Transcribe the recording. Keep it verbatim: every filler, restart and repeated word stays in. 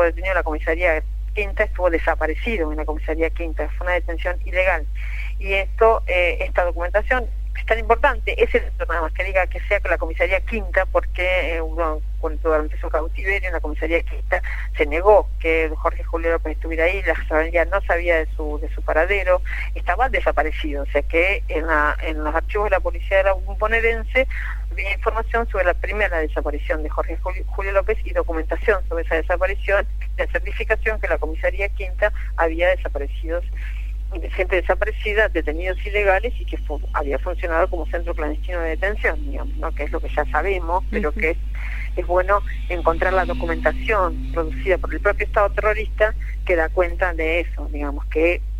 estuvo detenido en la comisaría Quinta, estuvo desaparecido en la comisaría Quinta, fue una detención ilegal. Y esto, eh, esta documentación es tan importante, es el nada más que diga que sea con la comisaría Quinta, porque eh, uno, cuando durante su cautiverio en la comisaría Quinta se negó que Jorge Julio López estuviera ahí, la familia no sabía de su de su paradero, estaba desaparecido, o sea que en, la, en los archivos de la policía de la bonaerense había información sobre la primera desaparición de Jorge Julio, Julio López y documentación sobre esa desaparición, de certificación que la comisaría Quinta había desaparecidos, gente desaparecida, detenidos ilegales y que fu había funcionado como centro clandestino de detención, digamos, ¿no? Que es lo que ya sabemos, pero uh-huh. que es, es bueno encontrar la documentación producida por el propio Estado terrorista que da cuenta de eso, digamos, que